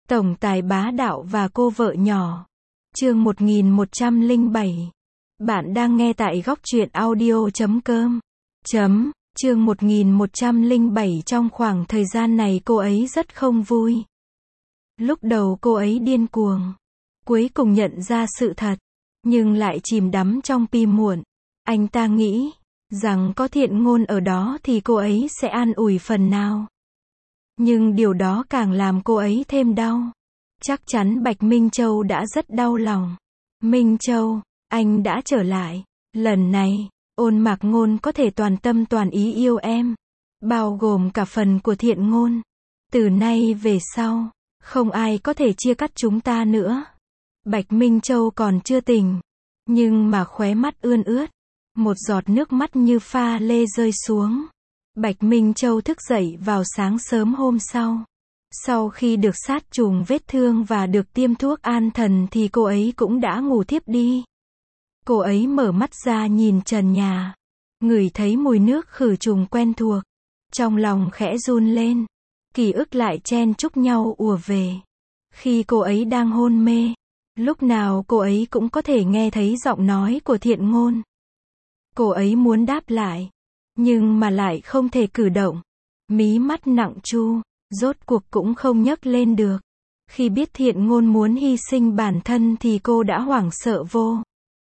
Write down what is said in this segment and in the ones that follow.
Tổng tài bá đạo và cô vợ nhỏ. Chương 1107. Bạn đang nghe tại góc truyện audio.com. Chương 1107. Trong khoảng thời gian này cô ấy rất không vui. Lúc đầu cô ấy điên cuồng. Cuối cùng nhận ra sự thật. Nhưng lại chìm đắm trong pi muộn. Anh ta nghĩ rằng có Thiện Ngôn ở đó thì cô ấy sẽ an ủi phần nào. Nhưng điều đó càng làm cô ấy thêm đau. Chắc chắn Bạch Minh Châu đã rất đau lòng. Minh Châu, anh đã trở lại. Lần này, Ôn Mạc Ngôn có thể toàn tâm toàn ý yêu em. Bao gồm cả phần của Thiện Ngôn. Từ nay về sau, không ai có thể chia cắt chúng ta nữa. Bạch Minh Châu còn chưa tỉnh. Nhưng mà khóe mắt ươn ướt. Một giọt nước mắt như pha lê rơi xuống. Bạch Minh Châu thức dậy vào sáng sớm hôm sau. Sau khi được sát trùng vết thương và được tiêm thuốc an thần thì cô ấy cũng đã ngủ thiếp đi. Cô ấy mở mắt ra nhìn trần nhà. Ngửi thấy mùi nước khử trùng quen thuộc. Trong lòng khẽ run lên. Ký ức lại chen chúc nhau ùa về. Khi cô ấy đang hôn mê, lúc nào cô ấy cũng có thể nghe thấy giọng nói của Thiện Ngôn. Cô ấy muốn đáp lại. Nhưng mà lại không thể cử động. Mí mắt nặng chu, rốt cuộc cũng không nhấc lên được. Khi biết Thiện Ngôn muốn hy sinh bản thân thì cô đã hoảng sợ vô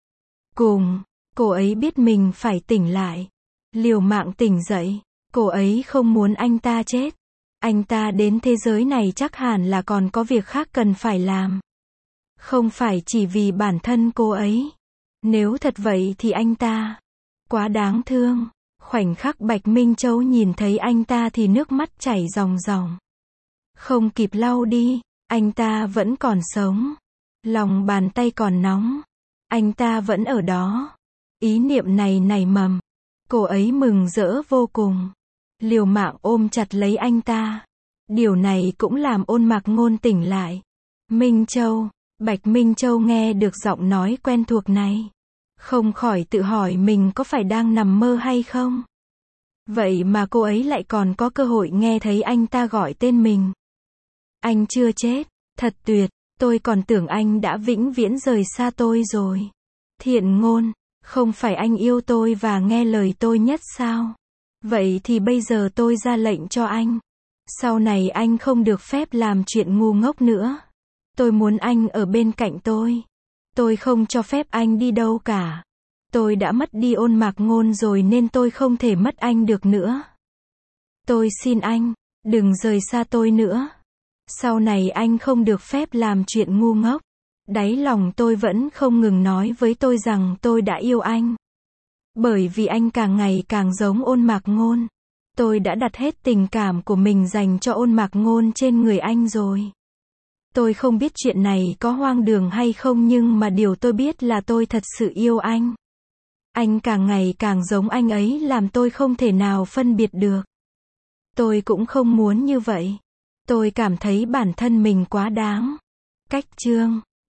cùng. Cô ấy biết mình phải tỉnh lại. Liều mạng tỉnh dậy. Cô ấy không muốn anh ta chết. Anh ta đến thế giới này chắc hẳn là còn có việc khác cần phải làm. Không phải chỉ vì bản thân cô ấy. Nếu thật vậy thì anh ta quá đáng thương. Khoảnh khắc Bạch Minh Châu nhìn thấy anh ta thì nước mắt chảy ròng ròng. Không kịp lau đi, anh ta vẫn còn sống. Lòng bàn tay còn nóng. Anh ta vẫn ở đó. Ý niệm này nảy mầm. Cô ấy mừng rỡ vô cùng. Liều mạng ôm chặt lấy anh ta. Điều này cũng làm Ôn Mạc Ngôn tỉnh lại. Minh Châu, Bạch Minh Châu nghe được giọng nói quen thuộc này. Không khỏi tự hỏi mình có phải đang nằm mơ hay không? Vậy mà cô ấy lại còn có cơ hội nghe thấy anh ta gọi tên mình. Anh chưa chết, thật tuyệt, tôi còn tưởng anh đã vĩnh viễn rời xa tôi rồi. Thiện Ngôn, không phải anh yêu tôi và nghe lời tôi nhất sao? Vậy thì bây giờ tôi ra lệnh cho anh. Sau này anh không được phép làm chuyện ngu ngốc nữa. Tôi muốn anh ở bên cạnh tôi. Tôi không cho phép anh đi đâu cả. Tôi đã mất đi Ôn Mạc Ngôn rồi nên tôi không thể mất anh được nữa. Tôi xin anh, đừng rời xa tôi nữa. Sau này anh không được phép làm chuyện ngu ngốc. Đáy lòng tôi vẫn không ngừng nói với tôi rằng tôi đã yêu anh. Bởi vì anh càng ngày càng giống Ôn Mạc Ngôn. Tôi đã đặt hết tình cảm của mình dành cho Ôn Mạc Ngôn trên người anh rồi. Tôi không biết chuyện này có hoang đường hay không nhưng mà điều tôi biết là tôi thật sự yêu anh. Anh càng ngày càng giống anh ấy làm tôi không thể nào phân biệt được. Tôi cũng không muốn như vậy. Tôi cảm thấy bản thân mình quá đáng. Cách chương